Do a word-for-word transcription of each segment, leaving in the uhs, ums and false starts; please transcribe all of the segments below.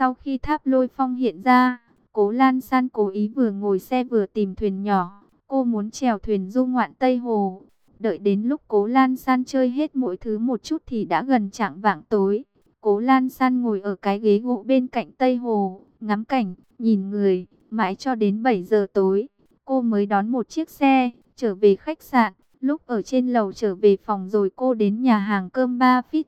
Sau khi tháp Lôi Phong hiện ra, Cố Lan San cố ý vừa ngồi xe vừa tìm thuyền nhỏ. Cô muốn chèo thuyền du ngoạn Tây Hồ. Đợi đến lúc Cố Lan San chơi hết mỗi thứ một chút thì đã gần chạng vạng tối. Cố Lan San ngồi ở cái ghế gỗ bên cạnh Tây Hồ, ngắm cảnh, nhìn người, mãi cho đến bảy giờ tối. Cô mới đón một chiếc xe, trở về khách sạn. Lúc ở trên lầu trở về phòng rồi cô đến nhà hàng cơm Ba Fit.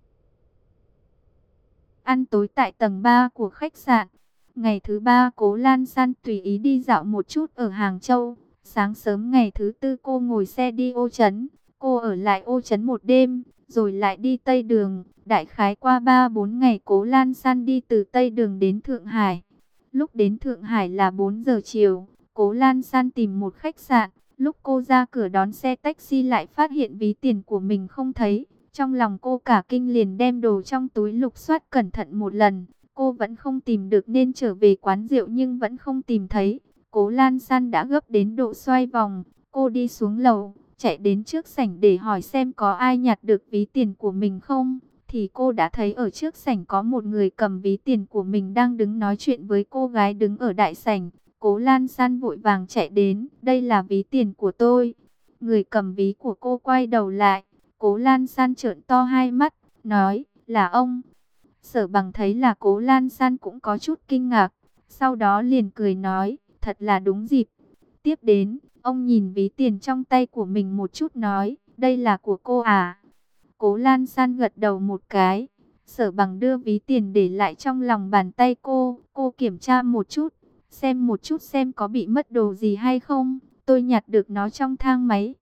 Ăn tối tại tầng ba của khách sạn. Ngày thứ ba Cố Lan San tùy ý đi dạo một chút ở Hàng Châu. Sáng sớm ngày thứ tư cô ngồi xe đi Ô Trấn. Cô ở lại Ô Trấn một đêm, rồi lại đi Tây Đường. Đại khái qua ba bốn ngày Cố Lan San đi từ Tây Đường đến Thượng Hải. Lúc đến Thượng Hải là bốn giờ chiều. Cố Lan San tìm một khách sạn. Lúc cô ra cửa đón xe taxi lại phát hiện ví tiền của mình không thấy. Trong lòng cô cả kinh liền đem đồ trong túi lục soát cẩn thận một lần. Cô vẫn không tìm được nên trở về quán rượu nhưng vẫn không tìm thấy. Cố Lan San đã gấp đến độ xoay vòng. Cô đi xuống lầu, chạy đến trước sảnh để hỏi xem có ai nhặt được ví tiền của mình không. Thì cô đã thấy ở trước sảnh có một người cầm ví tiền của mình đang đứng nói chuyện với cô gái đứng ở đại sảnh. Cố Lan San vội vàng chạy đến, đây là ví tiền của tôi. Người cầm ví của cô quay đầu lại. Cố Lan San trợn to hai mắt, nói, là ông. Sở Bằng thấy là Cố Lan San cũng có chút kinh ngạc. Sau đó liền cười nói, thật là đúng dịp. Tiếp đến, ông nhìn ví tiền trong tay của mình một chút nói, đây là của cô à? Cố Lan San gật đầu một cái. Sở Bằng đưa ví tiền để lại trong lòng bàn tay cô. Cô kiểm tra một chút, xem một chút xem có bị mất đồ gì hay không. Tôi nhặt được nó trong thang máy.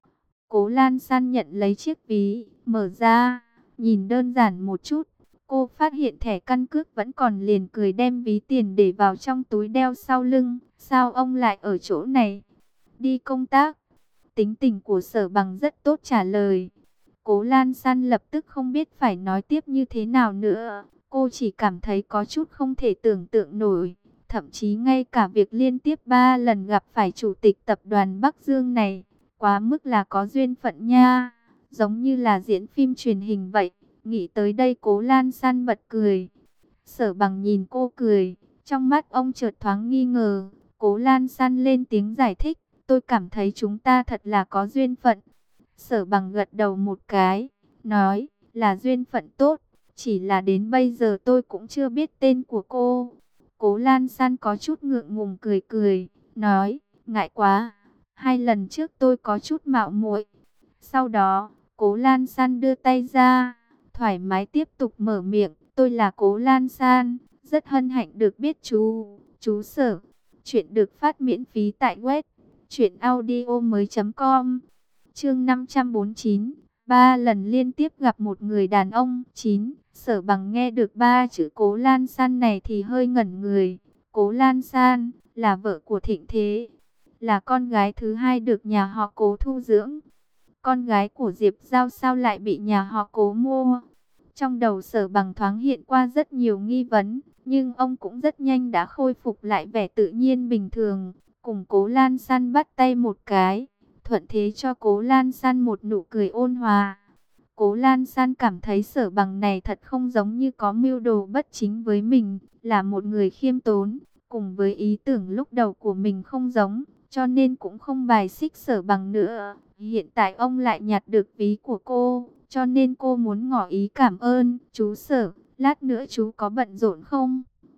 Cố Lan San nhận lấy chiếc ví, mở ra, nhìn đơn giản một chút. Cô phát hiện thẻ căn cước vẫn còn liền cười đem ví tiền để vào trong túi đeo sau lưng. Sao ông lại ở chỗ này? Đi công tác. Tính tình của Sở Bằng rất tốt trả lời. Cố Lan San lập tức không biết phải nói tiếp như thế nào nữa. Cô chỉ cảm thấy có chút không thể tưởng tượng nổi. Thậm chí ngay cả việc liên tiếp ba lần gặp phải chủ tịch tập đoàn Bắc Dương này, quá mức là có duyên phận nha. Giống như là diễn phim truyền hình vậy. Nghĩ tới đây Cố Lan San bật cười. Sở Bằng nhìn cô cười, trong mắt ông chợt thoáng nghi ngờ. Cố Lan San lên tiếng giải thích, tôi cảm thấy chúng ta thật là có duyên phận. Sở Bằng gật đầu một cái, nói là duyên phận tốt, chỉ là đến bây giờ tôi cũng chưa biết tên của cô. Cố Lan San có chút ngượng ngùng cười cười, nói, ngại quá, hai lần trước tôi có chút mạo muội. Sau đó, Cố Lan San đưa tay ra, thoải mái tiếp tục mở miệng, tôi là Cố Lan San, rất hân hạnh được biết chú, chú Sở. Chuyện được phát miễn phí tại web truyện audio mới chấm com. Chương năm trăm bốn mươi chín, ba lần liên tiếp gặp một người đàn ông. Chín. Sở Bằng nghe được ba chữ Cố Lan San này thì hơi ngẩn người. Cố Lan San là vợ của Thịnh Thế, là con gái thứ hai được nhà họ Cố thu dưỡng. Con gái của Diệp Giao sao lại bị nhà họ Cố mua? Trong đầu Sở Bằng thoáng hiện qua rất nhiều nghi vấn, nhưng ông cũng rất nhanh đã khôi phục lại vẻ tự nhiên bình thường, cùng Cố Lan San bắt tay một cái, thuận thế cho Cố Lan San một nụ cười ôn hòa. Cố Lan San cảm thấy Sở Bằng này thật không giống như có mưu đồ bất chính với mình, là một người khiêm tốn, cùng với ý tưởng lúc đầu của mình không giống, cho nên cũng không bài xích Sở Bằng nữa. Hiện tại ông lại nhặt được ví của cô, cho nên cô muốn ngỏ ý cảm ơn. Chú Sở, lát nữa chú có bận rộn không?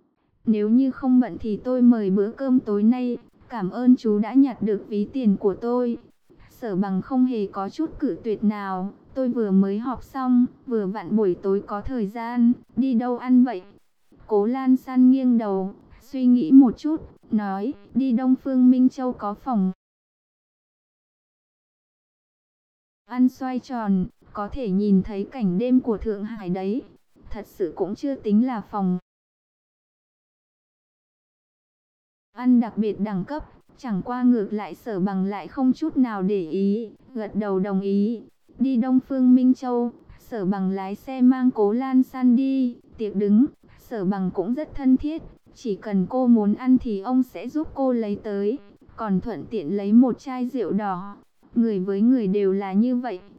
Nếu như không bận thì tôi mời bữa cơm tối nay. Cảm ơn chú đã nhặt được ví tiền của tôi. Sở Bằng không hề có chút cự tuyệt nào. Tôi vừa mới họp xong, vừa vặn buổi tối có thời gian, đi đâu ăn vậy? Cố Lan San nghiêng đầu, suy nghĩ một chút, nói, đi Đông Phương Minh Châu có phòng ăn xoay tròn, có thể nhìn thấy cảnh đêm của Thượng Hải đấy. Thật sự cũng chưa tính là phòng ăn đặc biệt đẳng cấp, chẳng qua ngược lại Sở Bằng lại không chút nào để ý, gật đầu đồng ý. Đi Đông Phương Minh Châu, Sở Bằng lái xe mang Cố Lan San đi, tiệc đứng, Sở Bằng cũng rất thân thiết, chỉ cần cô muốn ăn thì ông sẽ giúp cô lấy tới, còn thuận tiện lấy một chai rượu đỏ. Người với người đều là như vậy,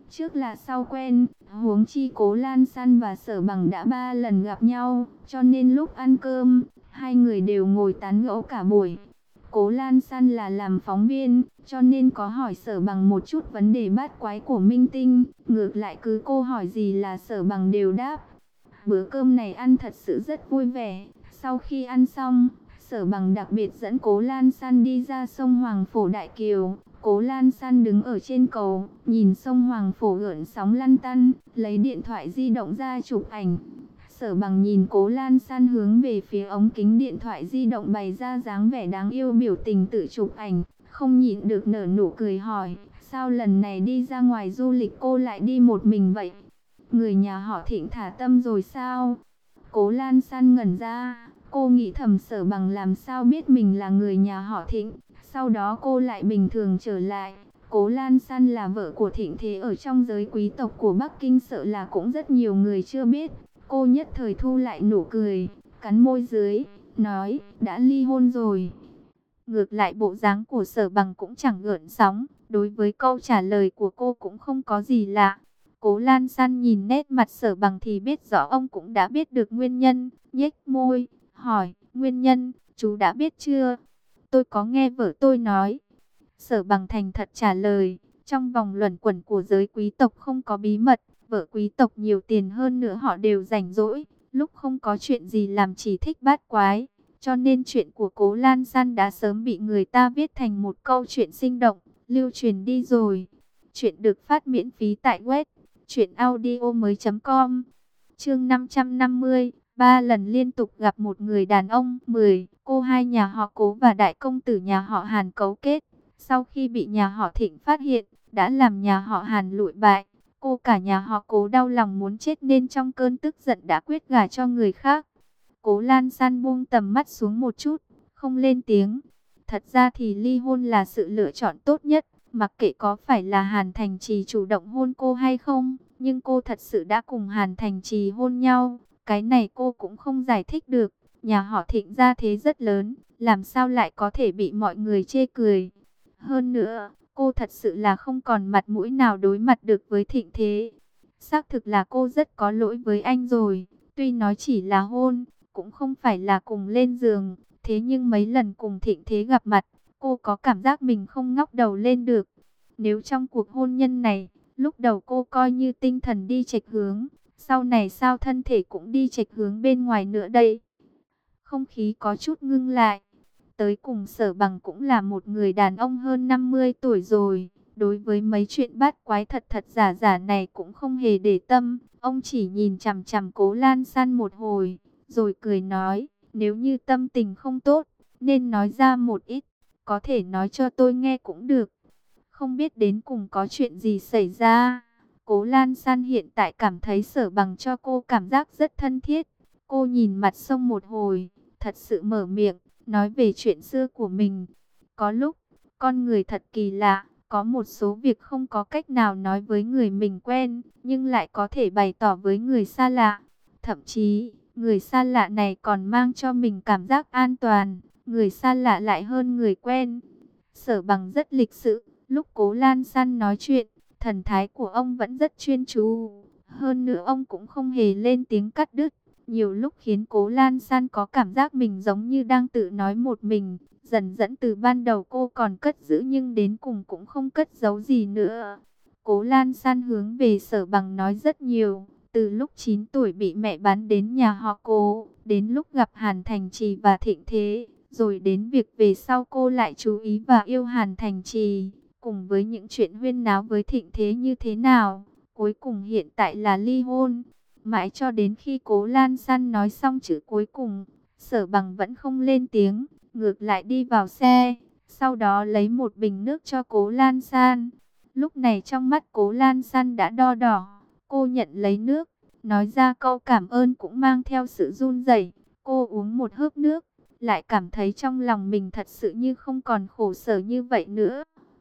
trước là sau quen, huống chi Cố Lan San và Sở Bằng đã ba lần gặp nhau, cho nên lúc ăn cơm, hai người đều ngồi tán gẫu cả buổi. Cố Lan San là làm phóng viên, cho nên có hỏi Sở Bằng một chút vấn đề bát quái của minh tinh, ngược lại cứ cô hỏi gì là Sở Bằng đều đáp. Bữa cơm này ăn thật sự rất vui vẻ. Sau khi ăn xong, Sở Bằng đặc biệt dẫn Cố Lan San đi ra sông Hoàng Phổ Đại Kiều. Cố Lan San đứng ở trên cầu, nhìn sông Hoàng Phổ gợn sóng lăn tăn, lấy điện thoại di động ra chụp ảnh. Sở Bằng nhìn Cố Lan San hướng về phía ống kính điện thoại di động bày ra dáng vẻ đáng yêu biểu tình tự chụp ảnh, không nhịn được nở nụ cười hỏi, sao lần này đi ra ngoài du lịch cô lại đi một mình vậy? Người nhà họ Thịnh thả tâm rồi sao? Cố Lan San ngẩn ra, cô nghĩ thầm Sở Bằng làm sao biết mình là người nhà họ Thịnh. Sau đó cô lại bình thường trở lại. Cố Lan San là vợ của Thịnh Thế ở trong giới quý tộc của Bắc Kinh, sợ là cũng rất nhiều người chưa biết. Cô nhất thời thu lại nụ cười, cắn môi dưới, nói, đã ly hôn rồi. Ngược lại bộ dáng của Sở Bằng cũng chẳng gợn sóng, đối với câu trả lời của cô cũng không có gì lạ. Cố Lan San nhìn nét mặt Sở Bằng thì biết rõ ông cũng đã biết được nguyên nhân, nhếch môi, hỏi, nguyên nhân, chú đã biết chưa? Tôi có nghe vợ tôi nói. Sở Bằng thành thật trả lời, trong vòng luẩn quẩn của giới quý tộc không có bí mật, vợ quý tộc nhiều tiền hơn nữa họ đều rảnh rỗi, lúc không có chuyện gì làm chỉ thích bát quái. Cho nên chuyện của Cố Lan San đã sớm bị người ta viết thành một câu chuyện sinh động, lưu truyền đi rồi. Chuyện được phát miễn phí tại web truyện audio mới chấm com. Chương năm trăm năm mươi, ba lần liên tục gặp một người đàn ông. mười. Cô hai nhà họ Cố và đại công tử nhà họ Hàn cấu kết. Sau khi bị nhà họ Thịnh phát hiện, đã làm nhà họ Hàn lụi bại. Cô cả nhà họ Cố đau lòng muốn chết nên trong cơn tức giận đã quyết gả cho người khác. Cố Lan San buông tầm mắt xuống một chút, không lên tiếng. Thật ra thì ly hôn là sự lựa chọn tốt nhất, mặc kệ có phải là Hàn Thành Trì chủ động hôn cô hay không. Nhưng cô thật sự đã cùng Hàn Thành Trì hôn nhau, cái này cô cũng không giải thích được. Nhà họ Thịnh gia thế rất lớn, làm sao lại có thể bị mọi người chê cười. Hơn nữa, cô thật sự là không còn mặt mũi nào đối mặt được với Thịnh Thế. Xác thực là cô rất có lỗi với anh rồi, tuy nói chỉ là hôn, cũng không phải là cùng lên giường. Thế nhưng mấy lần cùng Thịnh Thế gặp mặt, cô có cảm giác mình không ngóc đầu lên được. Nếu trong cuộc hôn nhân này, lúc đầu cô coi như tinh thần đi chệch hướng, sau này sao thân thể cũng đi chệch hướng bên ngoài nữa đây? Không khí có chút ngưng lại. Tới cùng Sở Bằng cũng là một người đàn ông hơn năm mươi tuổi rồi. Đối với mấy chuyện bát quái thật thật giả giả này cũng không hề để tâm. Ông chỉ nhìn chằm chằm Cố Lan San một hồi, rồi cười nói, nếu như tâm tình không tốt, nên nói ra một ít, có thể nói cho tôi nghe cũng được. Không biết đến cùng có chuyện gì xảy ra. Cố Lan San hiện tại cảm thấy Sở Bằng cho cô cảm giác rất thân thiết. Cô nhìn mặt sông một hồi, thật sự mở miệng, nói về chuyện xưa của mình. Có lúc, con người thật kỳ lạ, có một số việc không có cách nào nói với người mình quen, nhưng lại có thể bày tỏ với người xa lạ. Thậm chí, người xa lạ này còn mang cho mình cảm giác an toàn, người xa lạ lại hơn người quen. Sở Bằng rất lịch sự, lúc Cố Lan San nói chuyện, thần thái của ông vẫn rất chuyên chú. Hơn nữa ông cũng không hề lên tiếng cắt đứt, nhiều lúc khiến Cố Lan San có cảm giác mình giống như đang tự nói một mình. Dần dẫn từ ban đầu cô còn cất giữ nhưng đến cùng cũng không cất giấu gì nữa. Cố Lan San hướng về Sở Bằng nói rất nhiều. Từ lúc chín tuổi bị mẹ bán đến nhà họ Cố, đến lúc gặp Hàn Thành Trì và Thịnh Thế, rồi đến việc về sau cô lại chú ý và yêu Hàn Thành Trì, cùng với những chuyện huyên náo với Thịnh Thế như thế nào, cuối cùng hiện tại là ly hôn. Mãi cho đến khi Cố Lan San nói xong chữ cuối cùng, Sở Bằng vẫn không lên tiếng, ngược lại đi vào xe, sau đó lấy một bình nước cho Cố Lan San. Lúc này trong mắt Cố Lan San đã đo đỏ, cô nhận lấy nước, nói ra câu cảm ơn cũng mang theo sự run rẩy. Cô uống một hớp nước, lại cảm thấy trong lòng mình thật sự như không còn khổ sở như vậy nữa.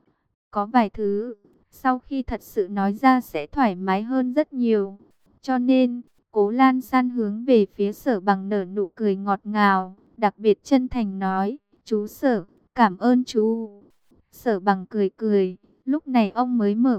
Có vài thứ, sau khi thật sự nói ra sẽ thoải mái hơn rất nhiều. Cho nên, Cố Lan San hướng về phía Sở Bằng nở nụ cười ngọt ngào, đặc biệt chân thành nói, chú Sở, cảm ơn chú. Sở Bằng cười cười, lúc này ông mới mở miệng,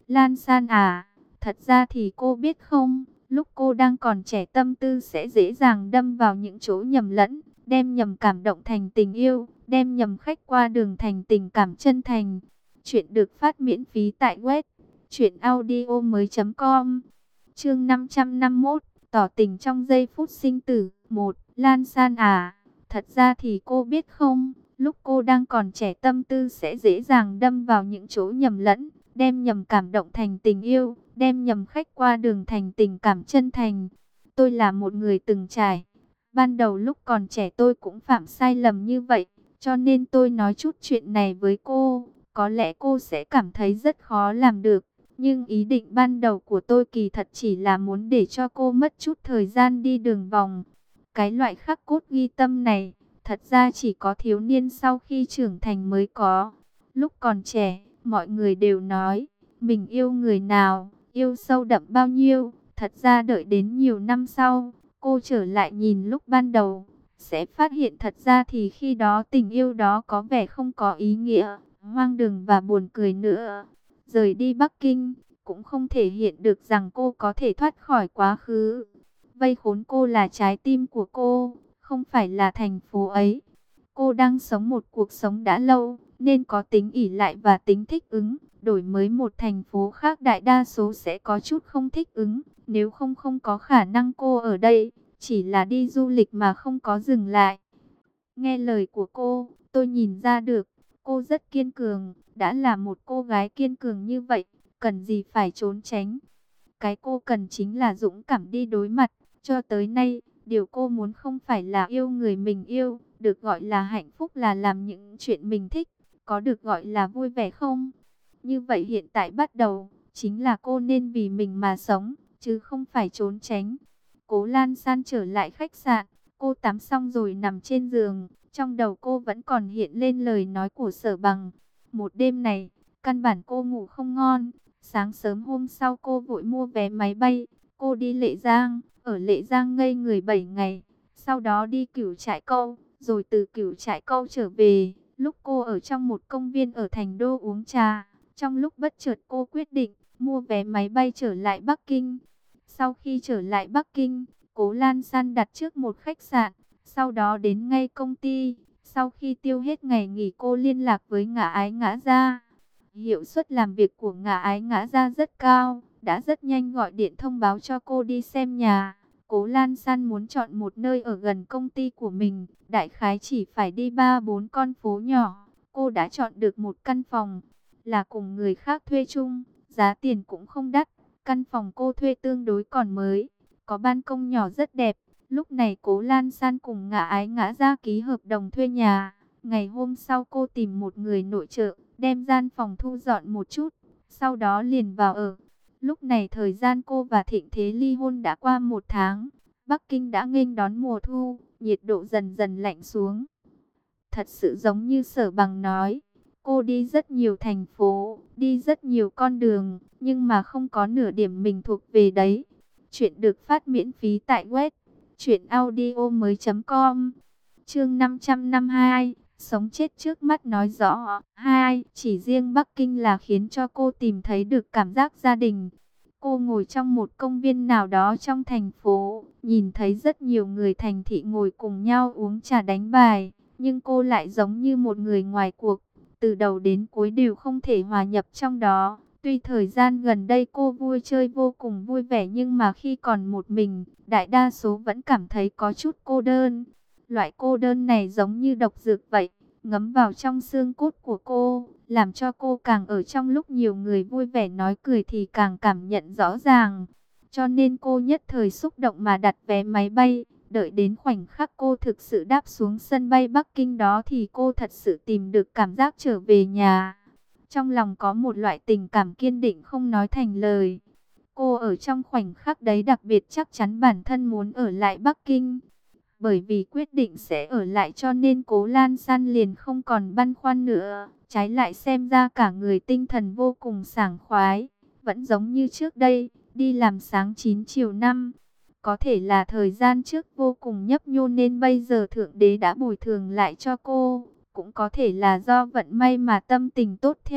Lan San à, thật ra thì cô biết không, lúc cô đang còn trẻ tâm tư sẽ dễ dàng đâm vào những chỗ nhầm lẫn, đem nhầm cảm động thành tình yêu, đem nhầm khách qua đường thành tình cảm chân thành. Chuyện được phát miễn phí tại web truyện audio mới chấm com. Chương năm trăm năm mươi mốt, tỏ tình trong giây phút sinh tử. Một, Lan San à, thật ra thì cô biết không, lúc cô đang còn trẻ tâm tư sẽ dễ dàng đâm vào những chỗ nhầm lẫn, đem nhầm cảm động thành tình yêu, đem nhầm khách qua đường thành tình cảm chân thành. Tôi là một người từng trải. Ban đầu lúc còn trẻ tôi cũng phạm sai lầm như vậy, cho nên tôi nói chút chuyện này với cô. Có lẽ cô sẽ cảm thấy rất khó làm được, nhưng ý định ban đầu của tôi kỳ thật chỉ là muốn để cho cô mất chút thời gian đi đường vòng. Cái loại khắc cốt ghi tâm này, thật ra chỉ có thiếu niên sau khi trưởng thành mới có. Lúc còn trẻ, mọi người đều nói, mình yêu người nào, yêu sâu đậm bao nhiêu. Thật ra đợi đến nhiều năm sau, cô trở lại nhìn lúc ban đầu, sẽ phát hiện thật ra thì khi đó tình yêu đó có vẻ không có ý nghĩa, hoang đường và buồn cười nữa. Rời đi Bắc Kinh, cũng không thể hiện được rằng cô có thể thoát khỏi quá khứ. Vây khốn cô là trái tim của cô, không phải là thành phố ấy. Cô đang sống một cuộc sống đã lâu, nên có tính ỷ lại và tính thích ứng. Đổi mới một thành phố khác đại đa số sẽ có chút không thích ứng. Nếu không không có khả năng cô ở đây, chỉ là đi du lịch mà không có dừng lại. Nghe lời của cô, tôi nhìn ra được, cô rất kiên cường. Đã là một cô gái kiên cường như vậy, cần gì phải trốn tránh. Cái cô cần chính là dũng cảm đi đối mặt. Cho tới nay, điều cô muốn không phải là yêu người mình yêu, được gọi là hạnh phúc là làm những chuyện mình thích, có được gọi là vui vẻ không? Như vậy hiện tại bắt đầu, chính là cô nên vì mình mà sống, chứ không phải trốn tránh. Cố Lan San trở lại khách sạn, cô tắm xong rồi nằm trên giường, trong đầu cô vẫn còn hiện lên lời nói của Sở Bằng. Một đêm này, căn bản cô ngủ không ngon, sáng sớm hôm sau cô vội mua vé máy bay, cô đi Lệ Giang, ở Lệ Giang ngây người bảy ngày, sau đó đi Cửu Trại Câu, rồi từ Cửu Trại Câu trở về. Lúc cô ở trong một công viên ở Thành Đô uống trà, trong lúc bất chợt cô quyết định mua vé máy bay trở lại Bắc Kinh. Sau khi trở lại Bắc Kinh, Cố Lan San đặt trước một khách sạn, sau đó đến ngay công ty. Sau khi tiêu hết ngày nghỉ cô liên lạc với Ngã Ái Ngã Gia. Hiệu suất làm việc của Ngã Ái Ngã Gia rất cao, đã rất nhanh gọi điện thông báo cho cô đi xem nhà. Cố Lan San muốn chọn một nơi ở gần công ty của mình, đại khái chỉ phải đi ba bốn con phố nhỏ. Cô đã chọn được một căn phòng, là cùng người khác thuê chung, giá tiền cũng không đắt. Căn phòng cô thuê tương đối còn mới, có ban công nhỏ rất đẹp. Lúc này Cố Lan San cùng Ngã Ái Ngã Gia ký hợp đồng thuê nhà. Ngày hôm sau cô tìm một người nội trợ, đem gian phòng thu dọn một chút, sau đó liền vào ở. Lúc này thời gian cô và Thịnh Thế ly hôn đã qua một tháng. Bắc Kinh đã nghênh đón mùa thu, nhiệt độ dần dần lạnh xuống. Thật sự giống như Sở Bằng nói, cô đi rất nhiều thành phố, đi rất nhiều con đường, nhưng mà không có nửa điểm mình thuộc về đấy. Chuyện được phát miễn phí tại web truyện audio mới chấm com. Chương năm trăm năm mươi hai, sống chết trước mắt nói rõ. Hai, chỉ riêng Bắc Kinh là khiến cho cô tìm thấy được cảm giác gia đình. Cô ngồi trong một công viên nào đó trong thành phố, nhìn thấy rất nhiều người thành thị ngồi cùng nhau uống trà đánh bài, nhưng cô lại giống như một người ngoài cuộc, từ đầu đến cuối đều không thể hòa nhập trong đó. Tuy thời gian gần đây cô vui chơi vô cùng vui vẻ, nhưng mà khi còn một mình, đại đa số vẫn cảm thấy có chút cô đơn. Loại cô đơn này giống như độc dược vậy, ngấm vào trong xương cốt của cô, làm cho cô càng ở trong lúc nhiều người vui vẻ nói cười thì càng cảm nhận rõ ràng. Cho nên cô nhất thời xúc động mà đặt vé máy bay, đợi đến khoảnh khắc cô thực sự đáp xuống sân bay Bắc Kinh đó thì cô thật sự tìm được cảm giác trở về nhà. Trong lòng có một loại tình cảm kiên định không nói thành lời. Cô ở trong khoảnh khắc đấy đặc biệt chắc chắn bản thân muốn ở lại Bắc Kinh. Bởi vì quyết định sẽ ở lại cho nên Cố Lan San liền không còn băn khoăn nữa. Trái lại xem ra cả người tinh thần vô cùng sảng khoái. Vẫn giống như trước đây, đi làm sáng chín chiều năm. Có thể là thời gian trước vô cùng nhấp nhô nên bây giờ Thượng Đế đã bồi thường lại cho cô. Cũng có thể là do vận may mà tâm tình tốt theo,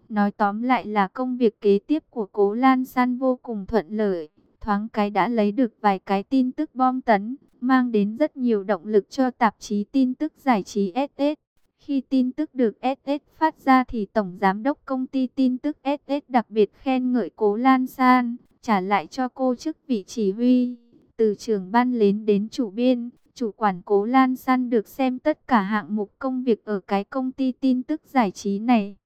Nói tóm lại là công việc kế tiếp của Cố Lan San vô cùng thuận lợi. Thoáng cái đã lấy được vài cái tin tức bom tấn, mang đến rất nhiều động lực cho tạp chí tin tức giải trí ét ét. Khi tin tức được ét ét phát ra thì Tổng Giám đốc công ty tin tức ét ét đặc biệt khen ngợi Cố Lan San, trả lại cho cô chức vị chỉ huy. Từ trưởng ban lên đến chủ biên, chủ quản Cố Lan San được xem tất cả hạng mục công việc ở cái công ty tin tức giải trí này.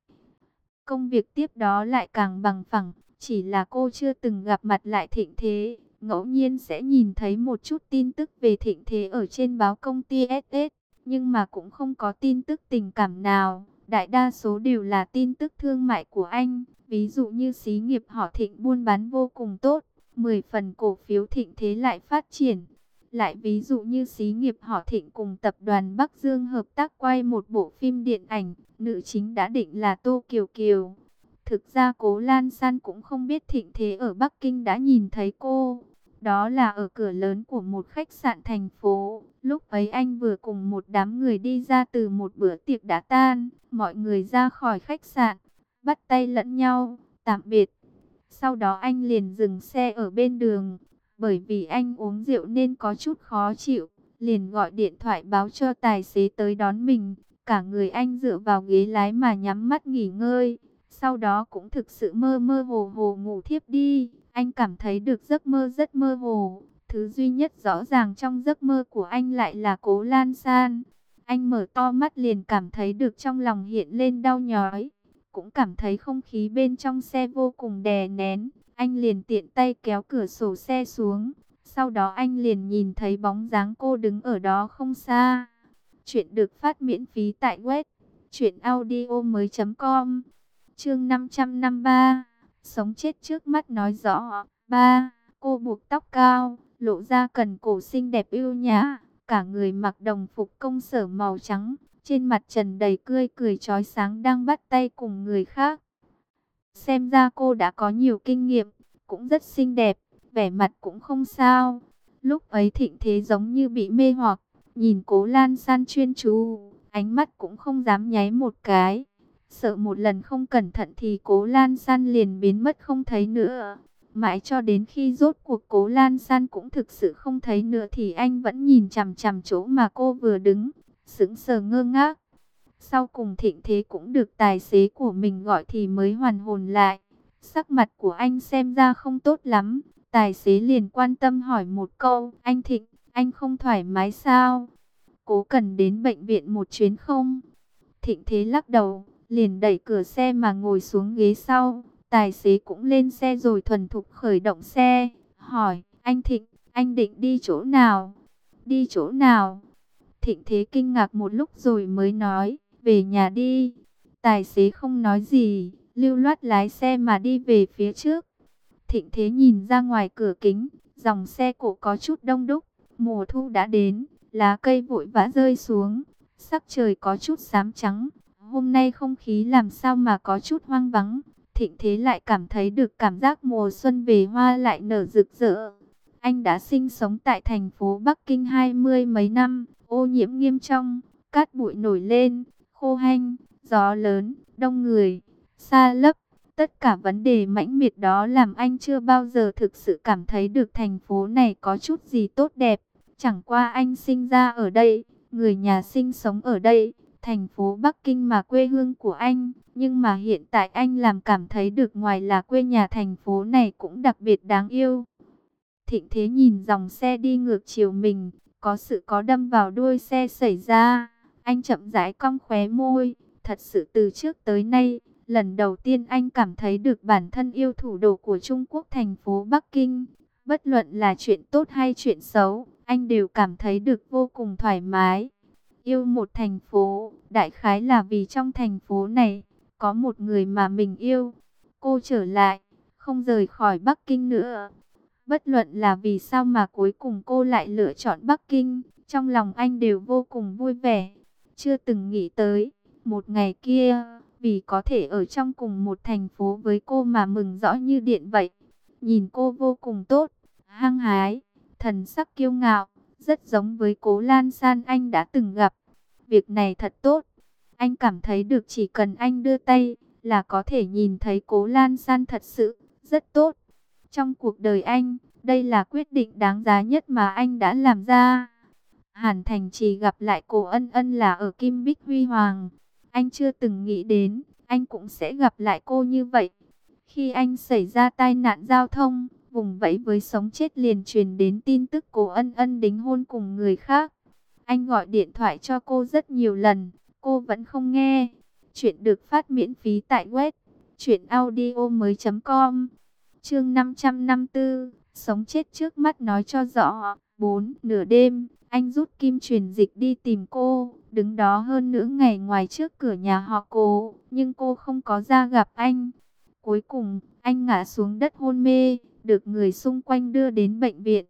Công việc tiếp đó lại càng bằng phẳng, chỉ là cô chưa từng gặp mặt lại Thịnh Thế. Ngẫu nhiên sẽ nhìn thấy một chút tin tức về Thịnh Thế ở trên báo công ty ét ét, nhưng mà cũng không có tin tức tình cảm nào. Đại đa số đều là tin tức thương mại của anh, ví dụ như xí nghiệp họ Thịnh buôn bán vô cùng tốt, mười phần cổ phiếu Thịnh Thế lại phát triển. Lại ví dụ như xí nghiệp họ Thịnh cùng tập đoàn Bắc Dương hợp tác quay một bộ phim điện ảnh, nữ chính đã định là Tô Kiều Kiều. Thực ra Cố Lan San cũng không biết Thịnh Thế ở Bắc Kinh đã nhìn thấy cô. Đó là ở cửa lớn của một khách sạn thành phố. Lúc ấy anh vừa cùng một đám người đi ra từ một bữa tiệc đã tan. Mọi người ra khỏi khách sạn, bắt tay lẫn nhau, tạm biệt. Sau đó anh liền dừng xe ở bên đường. Bởi vì anh uống rượu nên có chút khó chịu, liền gọi điện thoại báo cho tài xế tới đón mình. Cả người anh dựa vào ghế lái mà nhắm mắt nghỉ ngơi. Sau đó cũng thực sự mơ mơ hồ hồ ngủ thiếp đi. Anh cảm thấy được giấc mơ rất mơ hồ. Thứ duy nhất rõ ràng trong giấc mơ của anh lại là Cố Lan San. Anh mở to mắt liền cảm thấy được trong lòng hiện lên đau nhói. Cũng cảm thấy không khí bên trong xe vô cùng đè nén. Anh liền tiện tay kéo cửa sổ xe xuống. Sau đó anh liền nhìn thấy bóng dáng cô đứng ở đó không xa. Chuyện được phát miễn phí tại web truyện audio mới chấm com. Chương năm trăm năm mươi ba. Sống chết trước mắt nói rõ. Ba. Cô buộc tóc cao, lộ ra cần cổ xinh đẹp ưu nhã, cả người mặc đồng phục công sở màu trắng, trên mặt trần đầy tươi cười chói sáng đang bắt tay cùng người khác. Xem ra cô đã có nhiều kinh nghiệm, cũng rất xinh đẹp, vẻ mặt cũng không sao. Lúc ấy Thịnh Thế giống như bị mê hoặc, nhìn Cố Lan San chuyên chú, ánh mắt cũng không dám nháy một cái. Sợ một lần không cẩn thận thì Cố Lan San liền biến mất không thấy nữa. Mãi cho đến khi rốt cuộc Cố Lan San cũng thực sự không thấy nữa thì anh vẫn nhìn chằm chằm chỗ mà cô vừa đứng, sững sờ ngơ ngác. Sau cùng Thịnh Thế cũng được tài xế của mình gọi thì mới hoàn hồn lại. Sắc mặt của anh xem ra không tốt lắm. Tài xế liền quan tâm hỏi một câu: anh Thịnh, anh không thoải mái sao? Cố cần đến bệnh viện một chuyến không? Thịnh Thế lắc đầu, liền đẩy cửa xe mà ngồi xuống ghế sau. Tài xế cũng lên xe rồi thuần thục khởi động xe. Hỏi: anh Thịnh, anh định đi chỗ nào? Đi chỗ nào? Thịnh Thế kinh ngạc một lúc rồi mới nói: về nhà đi. Tài xế không nói gì, lưu loát lái xe mà đi về phía trước. Thịnh Thế nhìn ra ngoài cửa kính, dòng xe cộ có chút đông đúc. Mùa thu đã đến, lá cây vội vã rơi xuống, sắc trời có chút xám trắng. Hôm nay không khí làm sao mà có chút hoang vắng. Thịnh Thế lại cảm thấy được cảm giác mùa xuân về hoa lại nở rực rỡ. Anh đã sinh sống tại thành phố Bắc Kinh hai mươi mấy năm, ô nhiễm nghiêm trọng, cát bụi nổi lên, khô hanh, gió lớn, đông người, xa lấp. Tất cả vấn đề mãnh miệt đó làm anh chưa bao giờ thực sự cảm thấy được thành phố này có chút gì tốt đẹp. Chẳng qua anh sinh ra ở đây, người nhà sinh sống ở đây, thành phố Bắc Kinh mà quê hương của anh. Nhưng mà hiện tại anh làm cảm thấy được ngoài là quê nhà thành phố này cũng đặc biệt đáng yêu. Thịnh Thế nhìn dòng xe đi ngược chiều mình, có sự có đâm vào đuôi xe xảy ra. Anh chậm rãi cong khóe môi, thật sự từ trước tới nay, lần đầu tiên anh cảm thấy được bản thân yêu thủ đô của Trung Quốc thành phố Bắc Kinh. Bất luận là chuyện tốt hay chuyện xấu, anh đều cảm thấy được vô cùng thoải mái. Yêu một thành phố, đại khái là vì trong thành phố này, có một người mà mình yêu. Cô trở lại, không rời khỏi Bắc Kinh nữa. Bất luận là vì sao mà cuối cùng cô lại lựa chọn Bắc Kinh, trong lòng anh đều vô cùng vui vẻ. Chưa từng nghĩ tới, một ngày kia, vì có thể ở trong cùng một thành phố với cô mà mừng rõ như điện vậy. Nhìn cô vô cùng tốt, hăng hái, thần sắc kiêu ngạo, rất giống với Cố Lan San anh đã từng gặp. Việc này thật tốt, anh cảm thấy được chỉ cần anh đưa tay là có thể nhìn thấy Cố Lan San thật sự rất tốt. Trong cuộc đời anh, đây là quyết định đáng giá nhất mà anh đã làm ra. Hàn Thành Trì gặp lại Cố Ân Ân là ở Kim Bích Huy Hoàng. Anh chưa từng nghĩ đến, anh cũng sẽ gặp lại cô như vậy. Khi anh xảy ra tai nạn giao thông, vùng vẫy với sống chết liền truyền đến tin tức Cố Ân Ân đính hôn cùng người khác. Anh gọi điện thoại cho cô rất nhiều lần, cô vẫn không nghe. Chuyện được phát miễn phí tại web truyện audio mới chấm com. Chương năm trăm năm mươi tư, sống chết trước mắt nói cho rõ. Bốn, nửa đêm, anh rút kim truyền dịch đi tìm cô, đứng đó hơn nửa ngày ngoài trước cửa nhà họ Cố, nhưng cô không có ra gặp anh. Cuối cùng, anh ngã xuống đất hôn mê, được người xung quanh đưa đến bệnh viện.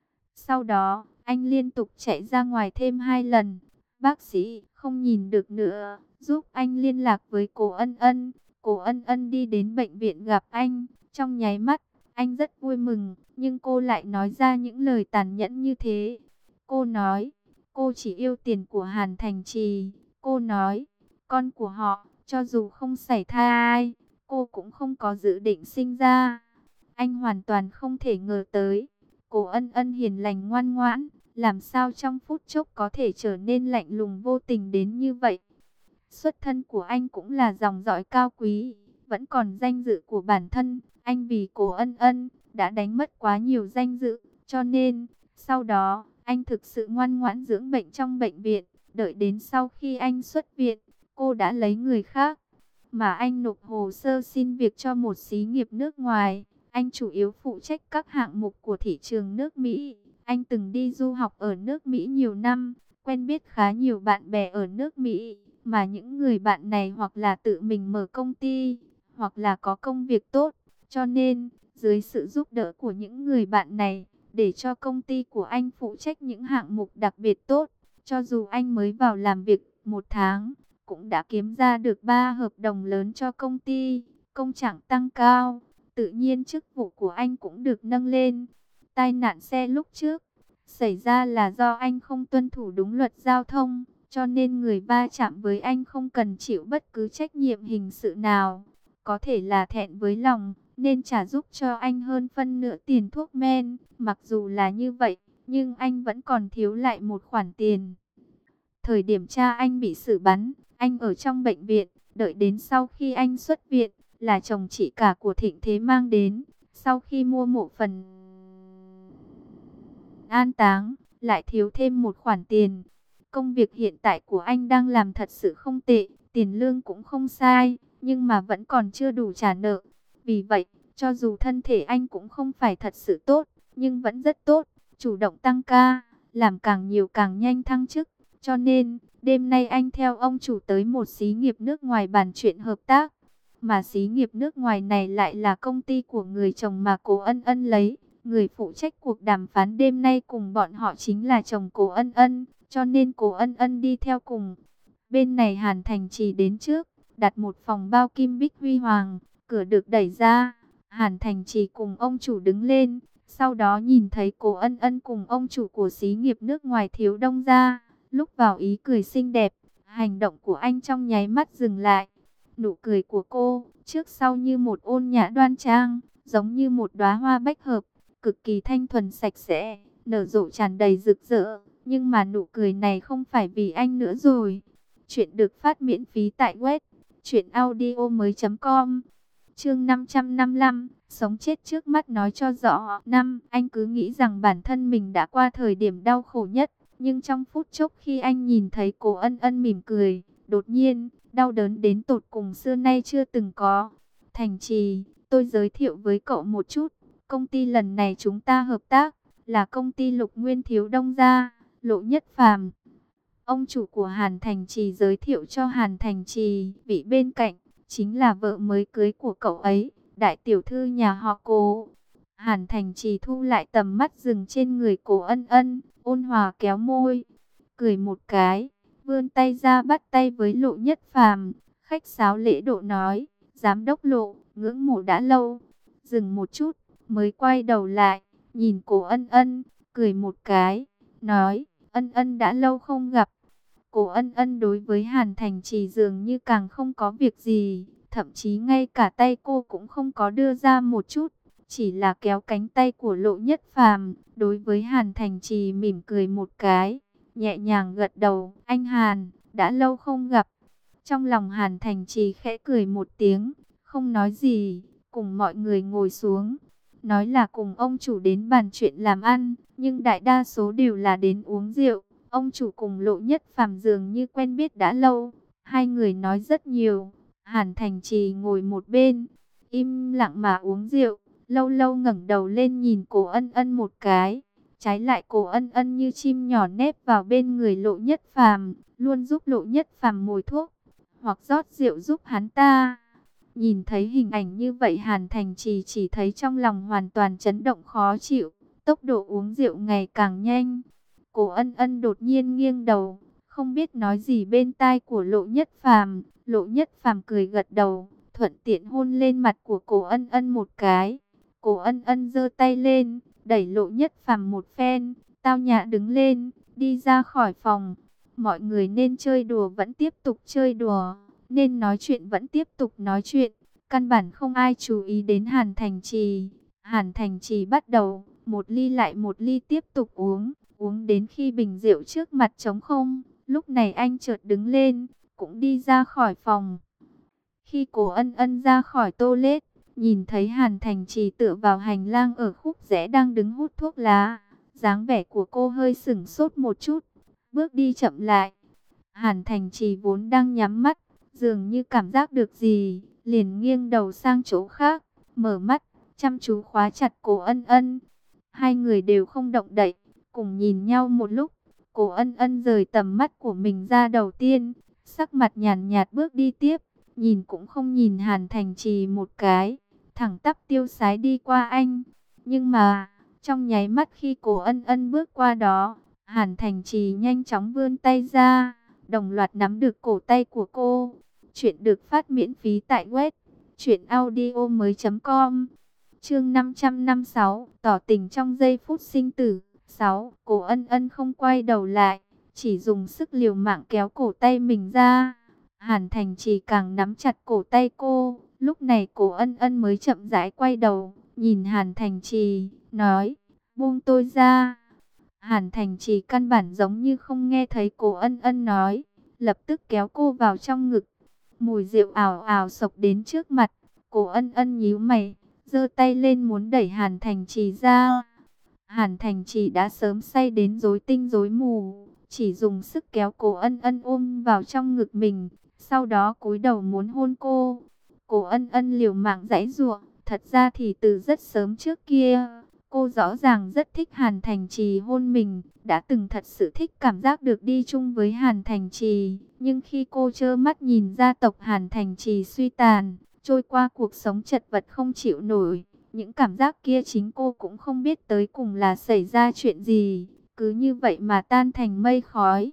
Sau đó, anh liên tục chạy ra ngoài thêm hai lần. Bác sĩ không nhìn được nữa, giúp anh liên lạc với Cố Ân Ân. Cố Ân Ân đi đến bệnh viện gặp anh. Trong nháy mắt, anh rất vui mừng, nhưng cô lại nói ra những lời tàn nhẫn như thế. Cô nói, cô chỉ yêu tiền của Hàn Thành Trì. Cô nói, con của họ, cho dù không sảy thai, cô cũng không có dự định sinh ra. Anh hoàn toàn không thể ngờ tới, Cố Ân Ân hiền lành ngoan ngoãn, làm sao trong phút chốc có thể trở nên lạnh lùng vô tình đến như vậy. Xuất thân của anh cũng là dòng dõi cao quý, vẫn còn danh dự của bản thân. Anh vì Cố Ân Ân đã đánh mất quá nhiều danh dự, cho nên sau đó anh thực sự ngoan ngoãn dưỡng bệnh trong bệnh viện. Đợi đến sau khi anh xuất viện, cô đã lấy người khác, mà anh nộp hồ sơ xin việc cho một xí nghiệp nước ngoài. Anh chủ yếu phụ trách các hạng mục của thị trường nước Mỹ. Anh từng đi du học ở nước Mỹ nhiều năm, quen biết khá nhiều bạn bè ở nước Mỹ, mà những người bạn này hoặc là tự mình mở công ty, hoặc là có công việc tốt. Cho nên, dưới sự giúp đỡ của những người bạn này, để cho công ty của anh phụ trách những hạng mục đặc biệt tốt, cho dù anh mới vào làm việc một tháng, cũng đã kiếm ra được ba hợp đồng lớn cho công ty, công trạng tăng cao. Tự nhiên chức vụ của anh cũng được nâng lên. Tai nạn xe lúc trước xảy ra là do anh không tuân thủ đúng luật giao thông, cho nên người va chạm với anh không cần chịu bất cứ trách nhiệm hình sự nào. Có thể là thẹn với lòng, nên trả giúp cho anh hơn phân nửa tiền thuốc men. Mặc dù là như vậy, nhưng anh vẫn còn thiếu lại một khoản tiền. Thời điểm cha anh bị xử bắn, anh ở trong bệnh viện, đợi đến sau khi anh xuất viện, là chồng chị cả của Thịnh Thế mang đến. Sau khi mua mộ phần an táng, lại thiếu thêm một khoản tiền. Công việc hiện tại của anh đang làm thật sự không tệ, tiền lương cũng không sai, nhưng mà vẫn còn chưa đủ trả nợ. Vì vậy, cho dù thân thể anh cũng không phải thật sự tốt, nhưng vẫn rất tốt, chủ động tăng ca, làm càng nhiều càng nhanh thăng chức. Cho nên, đêm nay anh theo ông chủ tới một xí nghiệp nước ngoài bàn chuyện hợp tác. Mà xí nghiệp nước ngoài này lại là công ty của người chồng mà Cố Ân Ân lấy. Người phụ trách cuộc đàm phán đêm nay cùng bọn họ chính là chồng Cố Ân Ân, cho nên Cố Ân Ân đi theo cùng. Bên này Hàn Thành Trì đến trước, đặt một phòng bao Kim Bích Huy Hoàng, cửa được đẩy ra. Hàn Thành Trì cùng ông chủ đứng lên, sau đó nhìn thấy Cố Ân Ân cùng ông chủ của xí nghiệp nước ngoài Thiếu Đông ra. Lúc vào ý cười xinh đẹp, hành động của anh trong nháy mắt dừng lại. Nụ cười của cô, trước sau như một ôn nhã đoan trang, giống như một đóa hoa bách hợp, cực kỳ thanh thuần sạch sẽ, nở rộ tràn đầy rực rỡ. Nhưng mà nụ cười này không phải vì anh nữa rồi. Chuyện được phát miễn phí tại web truyện audio mới chấm com. Chương năm trăm năm mươi lăm, sống chết trước mắt nói cho rõ. Năm, anh cứ nghĩ rằng bản thân mình đã qua thời điểm đau khổ nhất, nhưng trong phút chốc khi anh nhìn thấy Cố Ân Ân mỉm cười, đột nhiên, đau đớn đến tột cùng xưa nay chưa từng có. Thành Trì, tôi giới thiệu với cậu một chút, công ty lần này chúng ta hợp tác, là công ty Lục Nguyên Thiếu Đông gia, Lộ Nhất Phàm. Ông chủ của Hàn Thành Trì giới thiệu cho Hàn Thành Trì, vị bên cạnh, chính là vợ mới cưới của cậu ấy, đại tiểu thư nhà họ Cố. Hàn Thành Trì thu lại tầm mắt dừng trên người Cố Ân Ân, ôn hòa kéo môi, cười một cái, vươn tay ra bắt tay với Lộ Nhất Phàm, khách sáo lễ độ nói, giám đốc Lộ, ngưỡng mộ đã lâu. Dừng một chút, mới quay đầu lại, nhìn Cố Ân Ân, cười một cái, nói, Ân Ân đã lâu không gặp. Cố Ân Ân đối với Hàn Thành Trì dường như càng không có việc gì, thậm chí ngay cả tay cô cũng không có đưa ra một chút, chỉ là kéo cánh tay của Lộ Nhất Phàm, đối với Hàn Thành Trì mỉm cười một cái, nhẹ nhàng gật đầu. Anh Hàn, đã lâu không gặp. Trong lòng Hàn Thành Trì khẽ cười một tiếng, không nói gì, cùng mọi người ngồi xuống. Nói là cùng ông chủ đến bàn chuyện làm ăn, nhưng đại đa số đều là đến uống rượu. Ông chủ cùng Lộ Nhất Phàm dường như quen biết đã lâu, hai người nói rất nhiều. Hàn Thành Trì ngồi một bên, im lặng mà uống rượu, lâu lâu ngẩng đầu lên nhìn Cổ Ân Ân một cái. Trái lại Cổ Ân Ân như chim nhỏ nép vào bên người Lộ Nhất Phàm, luôn giúp Lộ Nhất Phàm mồi thuốc, hoặc rót rượu giúp hắn ta. Nhìn thấy hình ảnh như vậy, Hàn Thành Trì chỉ thấy trong lòng hoàn toàn chấn động khó chịu, tốc độ uống rượu ngày càng nhanh. Cổ Ân Ân đột nhiên nghiêng đầu, không biết nói gì bên tai của Lộ Nhất Phàm. Lộ Nhất Phàm cười gật đầu, thuận tiện hôn lên mặt của Cổ Ân Ân một cái. Cổ Ân Ân giơ tay lên, đẩy Lộ Nhất Phàm một phen, tao nhã đứng lên, đi ra khỏi phòng. Mọi người nên chơi đùa vẫn tiếp tục chơi đùa, nên nói chuyện vẫn tiếp tục nói chuyện. Căn bản không ai chú ý đến Hàn Thành Trì. Hàn Thành Trì bắt đầu, một ly lại một ly tiếp tục uống, uống đến khi bình rượu trước mặt trống không. Lúc này anh chợt đứng lên, cũng đi ra khỏi phòng. Khi Cổ Ân Ân ra khỏi toilet, nhìn thấy Hàn Thành Trì tựa vào hành lang ở khúc rẽ đang đứng hút thuốc lá. Dáng vẻ của cô hơi sửng sốt một chút, bước đi chậm lại. Hàn Thành Trì vốn đang nhắm mắt, dường như cảm giác được gì, liền nghiêng đầu sang chỗ khác, mở mắt, chăm chú khóa chặt Cổ Ân Ân. Hai người đều không động đậy, cùng nhìn nhau một lúc. Cổ Ân Ân rời tầm mắt của mình ra đầu tiên, sắc mặt nhàn nhạt bước đi tiếp, nhìn cũng không nhìn Hàn Thành Trì một cái, thẳng tắp tiêu sái đi qua anh. Nhưng mà, trong nháy mắt khi Cổ Ân Ân bước qua đó, Hàn Thành Trì nhanh chóng vươn tay ra, đồng loạt nắm được cổ tay của cô. Chuyện được phát miễn phí tại web truyện audio mới chấm com. Chương năm trăm năm mươi sáu, tỏ tình trong giây phút sinh tử. sáu. Cổ Ân Ân không quay đầu lại, chỉ dùng sức liều mạng kéo cổ tay mình ra. Hàn Thành Trì càng nắm chặt cổ tay cô. Lúc này Cổ Ân Ân mới chậm rãi quay đầu, nhìn Hàn Thành Trì, nói: buông tôi ra. Hàn Thành Trì căn bản giống như không nghe thấy Cổ Ân Ân nói, lập tức kéo cô vào trong ngực. Mùi rượu ảo ảo xộc đến trước mặt. Cổ Ân Ân nhíu mày, giơ tay lên muốn đẩy Hàn Thành Trì ra. Hàn Thành Trì đã sớm say đến rối tinh rối mù, chỉ dùng sức kéo Cổ Ân Ân ôm vào trong ngực mình, sau đó cúi đầu muốn hôn cô. Cổ Ân Ân liều mạng giãy giụa, thật ra thì từ rất sớm trước kia, cô rõ ràng rất thích Hàn Thành Trì hôn mình, đã từng thật sự thích cảm giác được đi chung với Hàn Thành Trì. Nhưng khi cô trơ mắt nhìn gia tộc Hàn Thành Trì suy tàn, trôi qua cuộc sống chật vật không chịu nổi, những cảm giác kia chính cô cũng không biết tới cùng là xảy ra chuyện gì, cứ như vậy mà tan thành mây khói.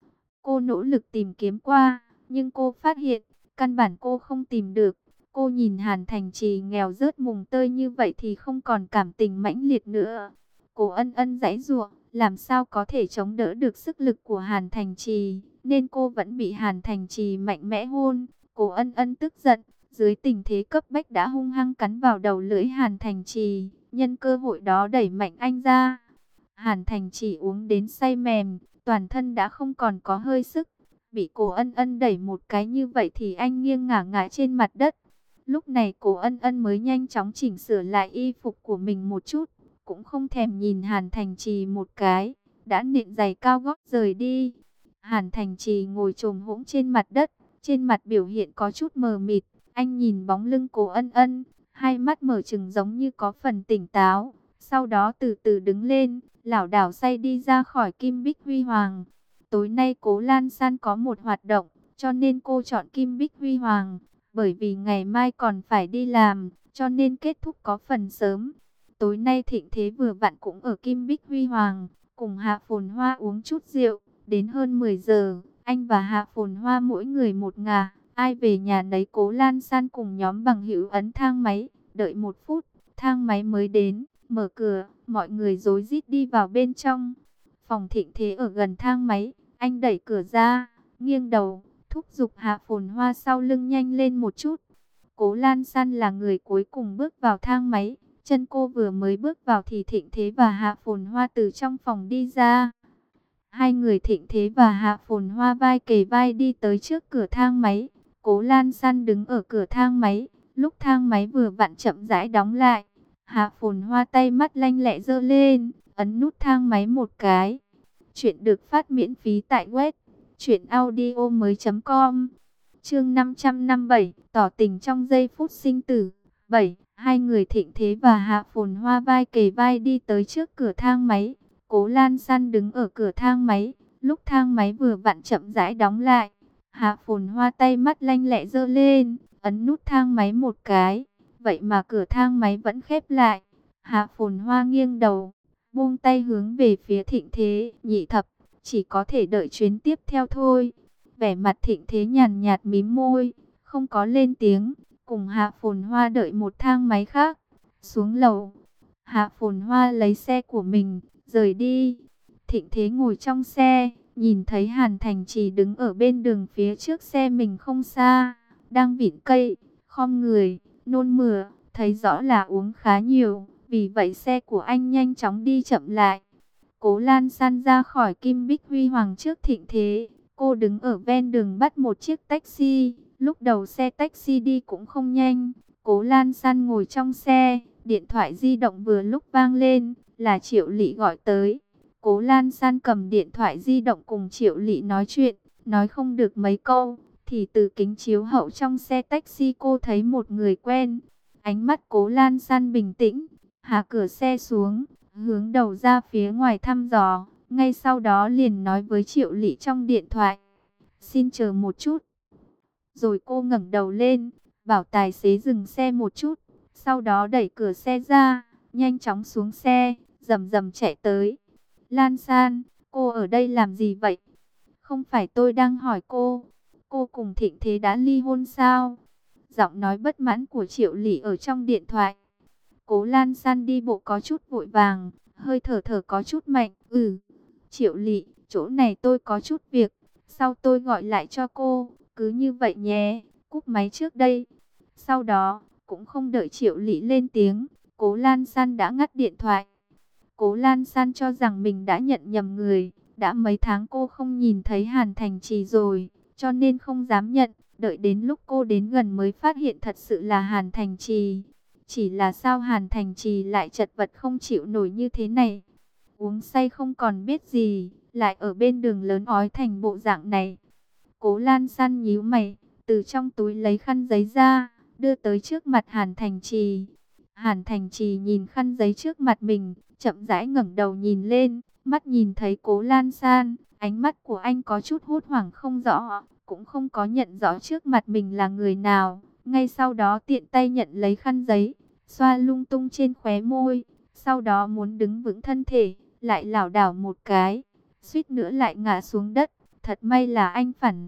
Cô nỗ lực tìm kiếm qua, nhưng cô phát hiện, căn bản cô không tìm được. Cô nhìn Hàn Thành Trì nghèo rớt mùng tơi như vậy thì không còn cảm tình mãnh liệt nữa. Cổ Ân Ân giãy giụa, làm sao có thể chống đỡ được sức lực của Hàn Thành Trì, nên cô vẫn bị Hàn Thành Trì mạnh mẽ hôn. Cổ Ân Ân tức giận, dưới tình thế cấp bách đã hung hăng cắn vào đầu lưỡi Hàn Thành Trì, nhân cơ hội đó đẩy mạnh anh ra. Hàn Thành Trì uống đến say mềm, toàn thân đã không còn có hơi sức. Bị Cổ Ân Ân đẩy một cái như vậy thì anh nghiêng ngả ngã trên mặt đất. Lúc này Cổ Ân Ân mới nhanh chóng chỉnh sửa lại y phục của mình một chút, cũng không thèm nhìn Hàn Thành Trì một cái, đã nện giày cao gót rời đi. Hàn Thành Trì ngồi chồm hỗn trên mặt đất, trên mặt biểu hiện có chút mờ mịt. Anh nhìn bóng lưng Cổ Ân Ân, hai mắt mở trừng giống như có phần tỉnh táo, sau đó từ từ đứng lên, lảo đảo say đi ra khỏi Kim Bích Huy Hoàng. Tối nay Cố Lan San có một hoạt động, cho nên cô chọn Kim Bích Huy Hoàng. Bởi vì ngày mai còn phải đi làm, cho nên kết thúc có phần sớm. Tối nay Thịnh Thế vừa vặn cũng ở Kim Bích Huy Hoàng, cùng Hạ Phồn Hoa uống chút rượu. Đến hơn mười giờ, anh và Hạ Phồn Hoa mỗi người một ngả, ai về nhà nấy. Cố Lan San cùng nhóm bằng hữu ấn thang máy, đợi một phút, thang máy mới đến, mở cửa, mọi người rối rít đi vào bên trong. Phòng Thịnh Thế ở gần thang máy, anh đẩy cửa ra, nghiêng đầu, thúc giục Hạ Phồn Hoa sau lưng nhanh lên một chút. Cố Lan San là người cuối cùng bước vào thang máy. Chân cô vừa mới bước vào thì Thịnh Thế và Hạ Phồn Hoa từ trong phòng đi ra. Hai người Thịnh Thế và Hạ Phồn Hoa vai kề vai đi tới trước cửa thang máy. Cố Lan San đứng ở cửa thang máy. Lúc thang máy vừa vặn chậm rãi đóng lại, Hạ Phồn Hoa tay mắt lanh lẹ giơ lên, ấn nút thang máy một cái. Chuyện được phát miễn phí tại web truyện audio mới chấm com. Chương năm trăm năm mươi bảy, tỏ tình trong giây phút sinh tử. bảy. Hai người Thịnh Thế và Hạ Phồn Hoa vai kề vai đi tới trước cửa thang máy. Cố Lan San đứng ở cửa thang máy. Lúc thang máy vừa vặn chậm rãi đóng lại, Hạ Phồn Hoa tay mắt lanh lẹ giơ lên, ấn nút thang máy một cái. Vậy mà cửa thang máy vẫn khép lại. Hạ Phồn Hoa nghiêng đầu, buông tay hướng về phía Thịnh Thế. Nhị thập, chỉ có thể đợi chuyến tiếp theo thôi. Vẻ mặt Thịnh Thế nhàn nhạt mím môi, không có lên tiếng. Cùng Hạ Phồn Hoa đợi một thang máy khác. Xuống lầu, Hạ Phồn Hoa lấy xe của mình, rời đi. Thịnh Thế ngồi trong xe, nhìn thấy Hàn Thành Trì đứng ở bên đường phía trước xe mình không xa, đang vịn cây, khom người, nôn mửa, thấy rõ là uống khá nhiều, vì vậy xe của anh nhanh chóng đi chậm lại. Cố Lan San ra khỏi Kim Bích Huy Hoàng trước Thịnh Thế, cô đứng ở ven đường bắt một chiếc taxi. Lúc đầu xe taxi đi cũng không nhanh, Cố Lan San ngồi trong xe, điện thoại di động vừa lúc vang lên, là Triệu Lị gọi tới. Cố Lan San cầm điện thoại di động cùng Triệu Lị nói chuyện, nói không được mấy câu, thì từ kính chiếu hậu trong xe taxi cô thấy một người quen. Ánh mắt Cố Lan San bình tĩnh, hạ cửa xe xuống, hướng đầu ra phía ngoài thăm dò, ngay sau đó liền nói với Triệu Lị trong điện thoại: "Xin chờ một chút." Rồi cô ngẩng đầu lên, bảo tài xế dừng xe một chút, sau đó đẩy cửa xe ra, nhanh chóng xuống xe, rầm rầm chạy tới. "Lan San, cô ở đây làm gì vậy?" "Không phải tôi đang hỏi cô, cô cùng Thịnh Thế đã ly hôn sao?" Giọng nói bất mãn của Triệu Lị ở trong điện thoại. Cố Lan San đi bộ có chút vội vàng, hơi thở thở có chút mạnh. "Ừ, Triệu Lị, chỗ này tôi có chút việc, sau tôi gọi lại cho cô, cứ như vậy nhé, cúp máy trước đây." Sau đó, cũng không đợi Triệu Lị lên tiếng, Cố Lan San đã ngắt điện thoại. Cố Lan San cho rằng mình đã nhận nhầm người, đã mấy tháng cô không nhìn thấy Hàn Thành Trì rồi, cho nên không dám nhận, đợi đến lúc cô đến gần mới phát hiện thật sự là Hàn Thành Trì. Chỉ là sao Hàn Thành Trì lại chật vật không chịu nổi như thế này, uống say không còn biết gì, lại ở bên đường lớn ói thành bộ dạng này. Cố Lan San nhíu mày, từ trong túi lấy khăn giấy ra, đưa tới trước mặt Hàn Thành Trì. Hàn Thành Trì nhìn khăn giấy trước mặt mình, chậm rãi ngẩng đầu nhìn lên, mắt nhìn thấy Cố Lan San, ánh mắt của anh có chút hốt hoảng không rõ, cũng không có nhận rõ trước mặt mình là người nào. Ngay sau đó tiện tay nhận lấy khăn giấy, xoa lung tung trên khóe môi, sau đó muốn đứng vững thân thể, lại lảo đảo một cái, suýt nữa lại ngã xuống đất. Thật may là anh phản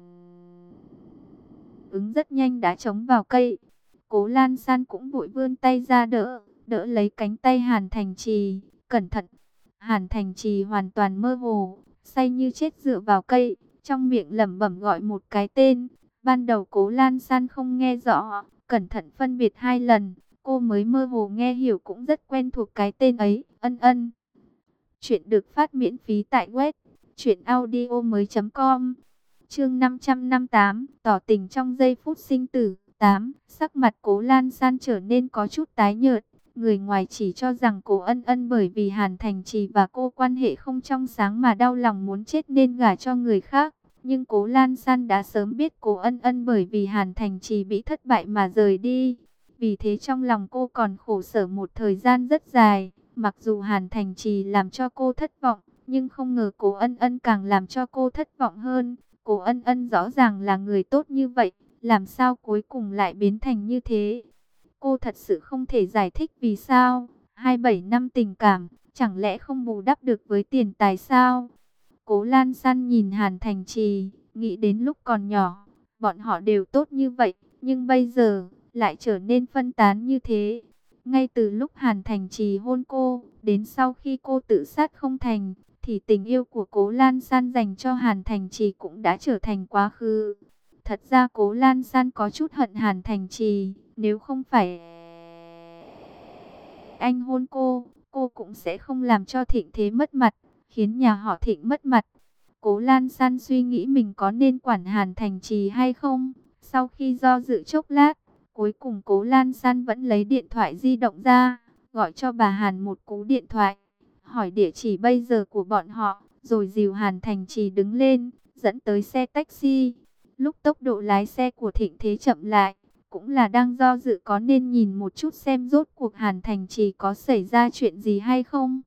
ứng rất nhanh đã chống vào cây. Cố Lan San cũng vội vươn tay ra đỡ, đỡ lấy cánh tay Hàn Thành Trì, cẩn thận. Hàn Thành Trì hoàn toàn mơ hồ, say như chết dựa vào cây, trong miệng lẩm bẩm gọi một cái tên. Ban đầu Cố Lan San không nghe rõ, cẩn thận phân biệt hai lần, cô mới mơ hồ nghe hiểu cũng rất quen thuộc cái tên ấy, Ân Ân. Chuyện được phát miễn phí tại web truyện audio mới chấm com. Chương năm trăm năm mươi tám, tỏ tình trong giây phút sinh tử. tám. Sắc mặt Cố Lan San trở nên có chút tái nhợt. Người ngoài chỉ cho rằng Cố Ân Ân bởi vì Hàn Thành Trì và cô quan hệ không trong sáng mà đau lòng muốn chết nên gả cho người khác. Nhưng Cố Lan San đã sớm biết Cố Ân Ân bởi vì Hàn Thành Trì bị thất bại mà rời đi. Vì thế trong lòng cô còn khổ sở một thời gian rất dài. Mặc dù Hàn Thành Trì làm cho cô thất vọng, nhưng không ngờ Cố Ân Ân càng làm cho cô thất vọng hơn. Cố Ân Ân rõ ràng là người tốt như vậy, làm sao cuối cùng lại biến thành như thế? Cô thật sự không thể giải thích vì sao. hai mươi bảy năm tình cảm, chẳng lẽ không bù đắp được với tiền tài sao? Cố Lan San nhìn Hàn Thành Trì, nghĩ đến lúc còn nhỏ, bọn họ đều tốt như vậy, nhưng bây giờ lại trở nên phân tán như thế. Ngay từ lúc Hàn Thành Trì hôn cô, đến sau khi cô tự sát không thành, thì tình yêu của Cố Lan San dành cho Hàn Thành Trì cũng đã trở thành quá khứ. Thật ra Cố Lan San có chút hận Hàn Thành Trì, nếu không phải anh hôn cô, cô cũng sẽ không làm cho Thịnh Thế mất mặt, khiến nhà họ Thịnh mất mặt. Cố Lan San suy nghĩ mình có nên quản Hàn Thành Trì hay không. Sau khi do dự chốc lát, cuối cùng Cố Lan San vẫn lấy điện thoại di động ra, gọi cho bà Hàn một cú điện thoại, hỏi địa chỉ bây giờ của bọn họ, rồi dìu Hàn Thành Trì đứng lên, dẫn tới xe taxi. Lúc tốc độ lái xe của Thịnh Thế chậm lại, cũng là đang do dự có nên nhìn một chút xem rốt cuộc Hàn Thành Trì có xảy ra chuyện gì hay không.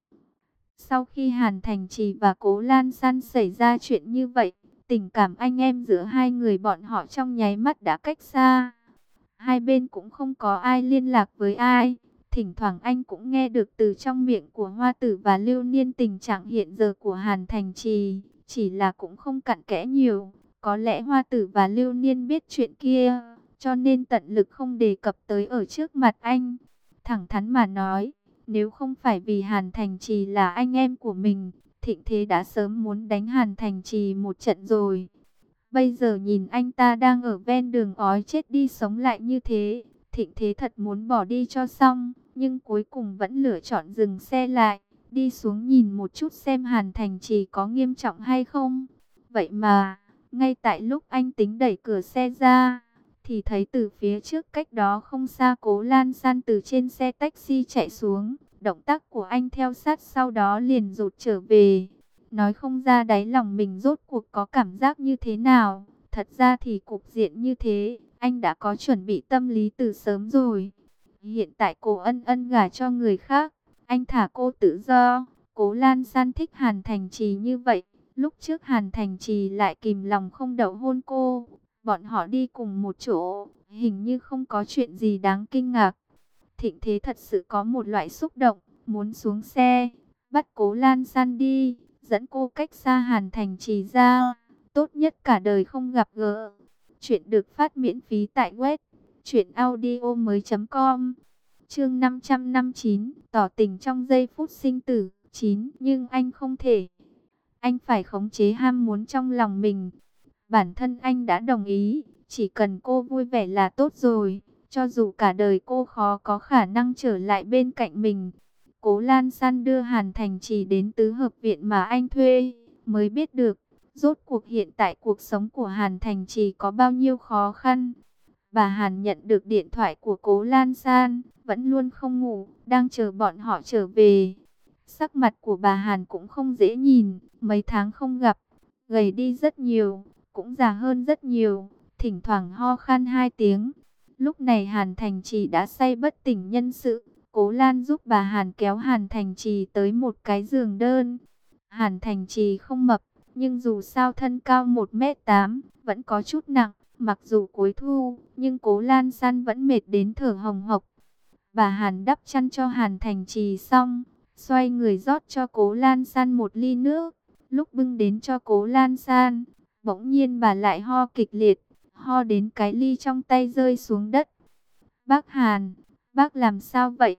Sau khi Hàn Thành Trì và Cố Lan San xảy ra chuyện như vậy, tình cảm anh em giữa hai người bọn họ trong nháy mắt đã cách xa. Hai bên cũng không có ai liên lạc với ai. Thỉnh thoảng anh cũng nghe được từ trong miệng của Hoa Tử và Lưu Niên tình trạng hiện giờ của Hàn Thành Trì, chỉ là cũng không cặn kẽ nhiều. Có lẽ Hoa Tử và Lưu Niên biết chuyện kia, cho nên tận lực không đề cập tới ở trước mặt anh. Thẳng thắn mà nói, nếu không phải vì Hàn Thành Trì là anh em của mình, Thịnh Thế đã sớm muốn đánh Hàn Thành Trì một trận rồi. Bây giờ nhìn anh ta đang ở ven đường ói chết đi sống lại như thế, Thịnh Thế thật muốn bỏ đi cho xong, nhưng cuối cùng vẫn lựa chọn dừng xe lại, đi xuống nhìn một chút xem Hàn Thành Trì có nghiêm trọng hay không. Vậy mà, ngay tại lúc anh tính đẩy cửa xe ra, thì thấy từ phía trước cách đó không xa Cố Lan San từ trên xe taxi chạy xuống. Động tác của anh theo sát sau đó liền rụt trở về. Nói không ra đáy lòng mình rốt cuộc có cảm giác như thế nào. Thật ra thì cục diện như thế, anh đã có chuẩn bị tâm lý từ sớm rồi. Hiện tại cô Ân Ân gả cho người khác, anh thả cô tự do. Cố Lan San thích Hàn Thành Trì như vậy. Lúc trước Hàn Thành Trì lại kìm lòng không đậu hôn cô. Bọn họ đi cùng một chỗ, hình như không có chuyện gì đáng kinh ngạc. Thịnh Thế thật sự có một loại xúc động, muốn xuống xe, bắt Cố Lan San đi, dẫn cô cách xa Hàn Thành Trì ra, tốt nhất cả đời không gặp gỡ. Chuyện được phát miễn phí tại web truyện audio mới chấm com. Chương năm trăm năm mươi chín, tỏ tình trong giây phút sinh tử. Chín, nhưng anh không thể. Anh phải khống chế ham muốn trong lòng mình. Bản thân anh đã đồng ý, chỉ cần cô vui vẻ là tốt rồi. Cho dù cả đời cô khó có khả năng trở lại bên cạnh mình. Cố Lan San đưa Hàn Thành Trì đến tứ hợp viện mà anh thuê, mới biết được rốt cuộc hiện tại cuộc sống của Hàn Thành Trì có bao nhiêu khó khăn. Bà Hàn nhận được điện thoại của Cố Lan San, vẫn luôn không ngủ, đang chờ bọn họ trở về. Sắc mặt của bà Hàn cũng không dễ nhìn, mấy tháng không gặp, gầy đi rất nhiều, cũng già hơn rất nhiều, thỉnh thoảng ho khan hai tiếng. Lúc này Hàn Thành Trì đã say bất tỉnh nhân sự. Cố Lan giúp bà Hàn kéo Hàn Thành Trì tới một cái giường đơn. Hàn Thành Trì không mập, nhưng dù sao thân cao một mét tám, vẫn có chút nặng. Mặc dù cuối thu, nhưng Cố Lan San vẫn mệt đến thở hồng hộc. Bà Hàn đắp chăn cho Hàn Thành Trì xong, xoay người rót cho Cố Lan San một ly nước. Lúc bưng đến cho Cố Lan San, bỗng nhiên bà lại ho kịch liệt, ho đến cái ly trong tay rơi xuống đất. Bác Hàn, bác làm sao vậy?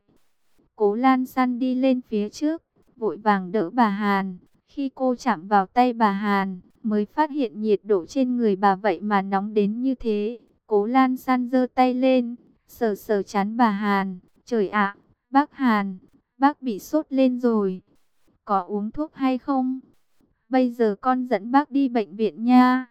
Cố Lan San đi lên phía trước, vội vàng đỡ bà Hàn. Khi cô chạm vào tay bà Hàn, mới phát hiện nhiệt độ trên người bà vậy mà nóng đến như thế. Cố Lan San giơ tay lên, sờ sờ trán bà Hàn. Trời ạ, bác Hàn, bác bị sốt lên rồi. Có uống thuốc hay không? Bây giờ con dẫn bác đi bệnh viện nha.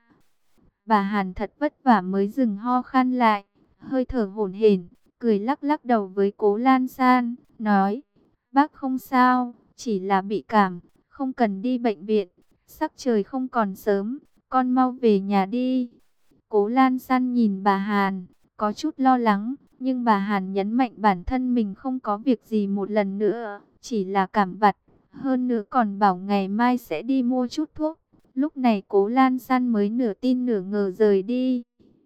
Bà Hàn thật vất vả mới dừng ho khan lại, hơi thở hổn hển, cười lắc lắc đầu với Cố Lan San, nói: bác không sao, chỉ là bị cảm, không cần đi bệnh viện. Sắc trời không còn sớm, con mau về nhà đi. Cố Lan San nhìn bà Hàn, có chút lo lắng, nhưng bà Hàn nhấn mạnh bản thân mình không có việc gì một lần nữa, chỉ là cảm vặt. Hơn nữa còn bảo ngày mai sẽ đi mua chút thuốc. Lúc này Cố Lan San mới nửa tin nửa ngờ rời đi.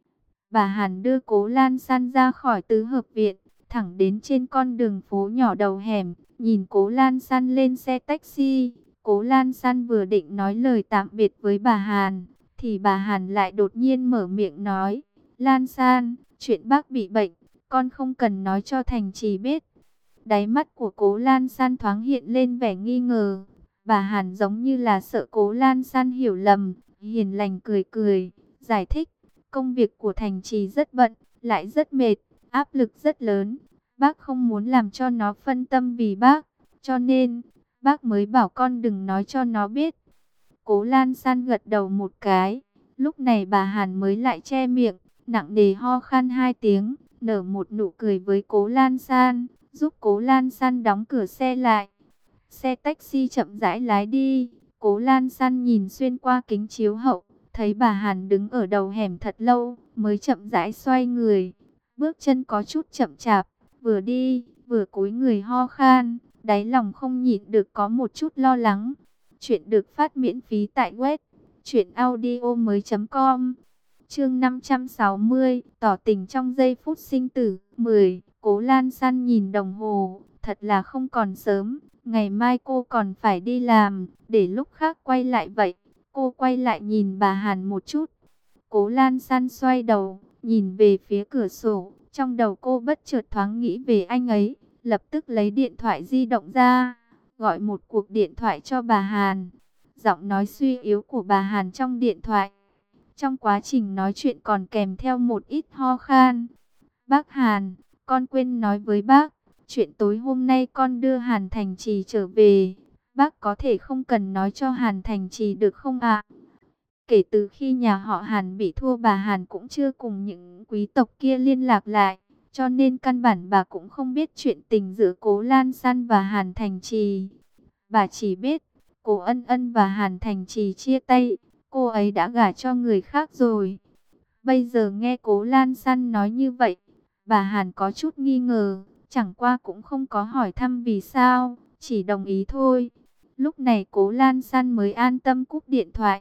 Bà Hàn đưa Cố Lan San ra khỏi tứ hợp viện, thẳng đến trên con đường phố nhỏ đầu hẻm, nhìn Cố Lan San lên xe taxi. Cố Lan San vừa định nói lời tạm biệt với bà Hàn, thì bà Hàn lại đột nhiên mở miệng nói: Lan San, chuyện bác bị bệnh, con không cần nói cho Thành Trì biết. Đáy mắt của Cố Lan San thoáng hiện lên vẻ nghi ngờ. Bà Hàn giống như là sợ Cố Lan San hiểu lầm, hiền lành cười cười, giải thích: Công việc của thành trì rất bận, lại rất mệt, áp lực rất lớn. Bác không muốn làm cho nó phân tâm vì bác, cho nên bác mới bảo con đừng nói cho nó biết. Cố Lan San gật đầu một cái. Lúc này bà Hàn mới lại che miệng, nặng nề ho khan hai tiếng, nở một nụ cười với Cố Lan San, giúp Cố Lan San đóng cửa xe lại. Xe taxi chậm rãi lái đi. Cố Lan San nhìn xuyên qua kính chiếu hậu, thấy bà Hàn đứng ở đầu hẻm thật lâu, mới chậm rãi xoay người. Bước chân có chút chậm chạp, vừa đi, vừa cúi người ho khan, đáy lòng không nhịn được có một chút lo lắng. Chuyện được phát miễn phí tại web truyệnaudiomoi chấm com. Chương năm trăm sáu mươi, tỏ tình trong giây phút sinh tử. mười. Cố Lan San nhìn đồng hồ, thật là không còn sớm, ngày mai cô còn phải đi làm, để lúc khác quay lại vậy. Cô quay lại nhìn bà Hàn một chút. Cố Lan San xoay đầu, nhìn về phía cửa sổ, trong đầu cô bất chợt thoáng nghĩ về anh ấy, lập tức lấy điện thoại di động ra, gọi một cuộc điện thoại cho bà Hàn. Giọng nói suy yếu của bà Hàn trong điện thoại, trong quá trình nói chuyện còn kèm theo một ít ho khan. Bác Hàn, con quên nói với bác, chuyện tối hôm nay con đưa Hàn Thành Trì trở về. Bác có thể không cần nói cho Hàn Thành Trì được không ạ? Kể từ khi nhà họ Hàn bị thua, bà Hàn cũng chưa cùng những quý tộc kia liên lạc lại, cho nên căn bản bà cũng không biết chuyện tình giữa Cố Lan San và Hàn Thành Trì. Bà chỉ biết Cố Ân Ân và Hàn Thành Trì chia tay, cô ấy đã gả cho người khác rồi. Bây giờ nghe Cố Lan San nói như vậy, bà Hàn có chút nghi ngờ, chẳng qua cũng không có hỏi thăm vì sao, chỉ đồng ý thôi. Lúc này Cố Lan San mới an tâm cúp điện thoại.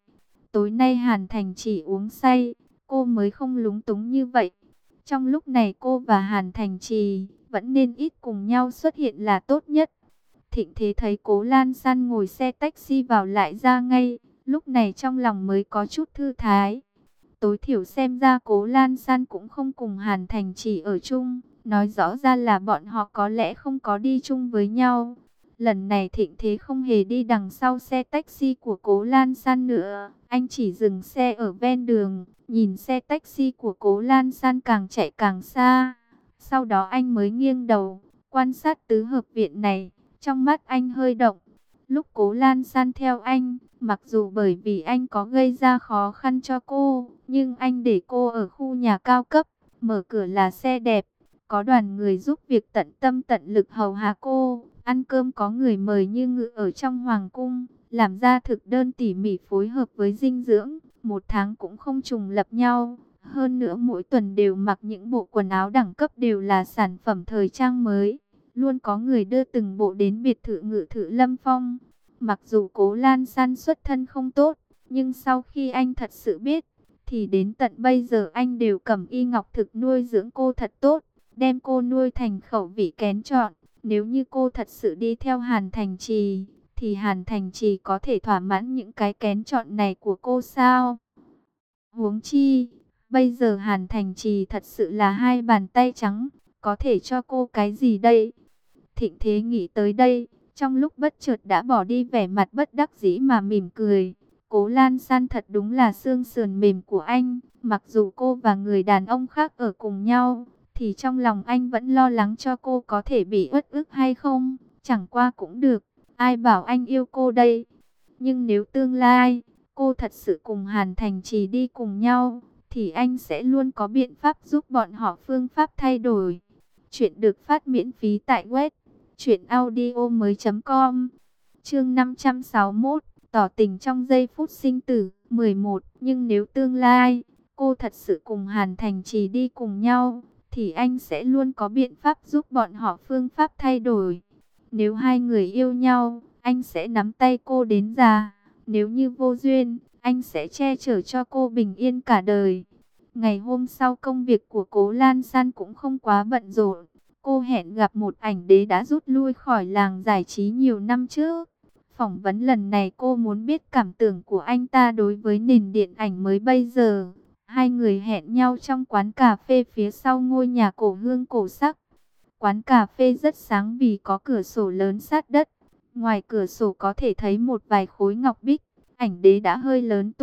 Tối nay Hàn Thành Trì uống say, cô mới không lúng túng như vậy. Trong lúc này cô và Hàn Thành Trì vẫn nên ít cùng nhau xuất hiện là tốt nhất. Thịnh Thế thấy Cố Lan San ngồi xe taxi vào lại ra ngay, lúc này trong lòng mới có chút thư thái. Tối thiểu xem ra Cố Lan San cũng không cùng Hàn Thành Trì ở chung, nói rõ ra là bọn họ có lẽ không có đi chung với nhau. Lần này Thịnh Thế không hề đi đằng sau xe taxi của Cố Lan San nữa, anh chỉ dừng xe ở ven đường, nhìn xe taxi của Cố Lan San càng chạy càng xa. Sau đó anh mới nghiêng đầu, quan sát tứ hợp viện này, trong mắt anh hơi động. Lúc Cố Lan San theo anh, mặc dù bởi vì anh có gây ra khó khăn cho cô, nhưng anh để cô ở khu nhà cao cấp, mở cửa là xe đẹp, có đoàn người giúp việc tận tâm tận lực hầu hạ cô, ăn cơm có người mời như ngự ở trong hoàng cung, làm ra thực đơn tỉ mỉ phối hợp với dinh dưỡng, một tháng cũng không trùng lập nhau. Hơn nữa mỗi tuần đều mặc những bộ quần áo đẳng cấp đều là sản phẩm thời trang mới. Luôn có người đưa từng bộ đến biệt thự Ngự Thự Lâm Phong. Mặc dù Cố Lan San xuất thân không tốt, nhưng sau khi anh thật sự biết, thì đến tận bây giờ anh đều cầm y ngọc thực nuôi dưỡng cô thật tốt, đem cô nuôi thành khẩu vị kén chọn. Nếu như cô thật sự đi theo Hàn Thành Trì, thì Hàn Thành Trì có thể thỏa mãn những cái kén chọn này của cô sao? Huống chi, bây giờ Hàn Thành Trì thật sự là hai bàn tay trắng, có thể cho cô cái gì đây? Thịnh Thế nghĩ tới đây, trong lúc bất chợt đã bỏ đi vẻ mặt bất đắc dĩ mà mỉm cười. Cố Lan San thật đúng là xương sườn mềm của anh, mặc dù cô và người đàn ông khác ở cùng nhau, thì trong lòng anh vẫn lo lắng cho cô có thể bị uất ức hay không. Chẳng qua cũng được, ai bảo anh yêu cô đây. Nhưng nếu tương lai, cô thật sự cùng Hàn Thành Trì đi cùng nhau, thì anh sẽ luôn có biện pháp giúp bọn họ phương pháp thay đổi. Chuyện được phát miễn phí tại web truyệnaudiomoi chấm com. Chương năm trăm sáu mươi mốt, tỏ tình trong giây phút sinh tử. mười một. Nhưng nếu tương lai, cô thật sự cùng Hàn Thành Trì đi cùng nhau, thì anh sẽ luôn có biện pháp giúp bọn họ phương pháp thay đổi. Nếu hai người yêu nhau, anh sẽ nắm tay cô đến già. Nếu như vô duyên, anh sẽ che chở cho cô bình yên cả đời. Ngày hôm sau công việc của Cố Lan San cũng không quá bận rộn. Cô hẹn gặp một ảnh đế đã rút lui khỏi làng giải trí nhiều năm trước. Phỏng vấn lần này cô muốn biết cảm tưởng của anh ta đối với nền điện ảnh mới bây giờ. Hai người hẹn nhau trong quán cà phê phía sau ngôi nhà cổ hương cổ sắc. Quán cà phê rất sáng vì có cửa sổ lớn sát đất. Ngoài cửa sổ có thể thấy một vài khối ngọc bích. Ảnh đế đã hơi lớn tuổi,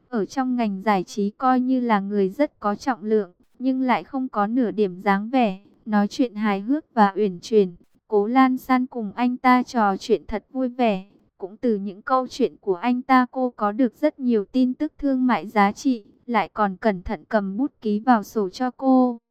ở trong ngành giải trí coi như là người rất có trọng lượng, nhưng lại không có nửa điểm dáng vẻ nói chuyện hài hước và uyển chuyển. Cố Lan San cùng anh ta trò chuyện thật vui vẻ. Cũng từ những câu chuyện của anh ta cô có được rất nhiều tin tức thương mại giá trị, lại còn cẩn thận cầm bút ký vào sổ cho cô.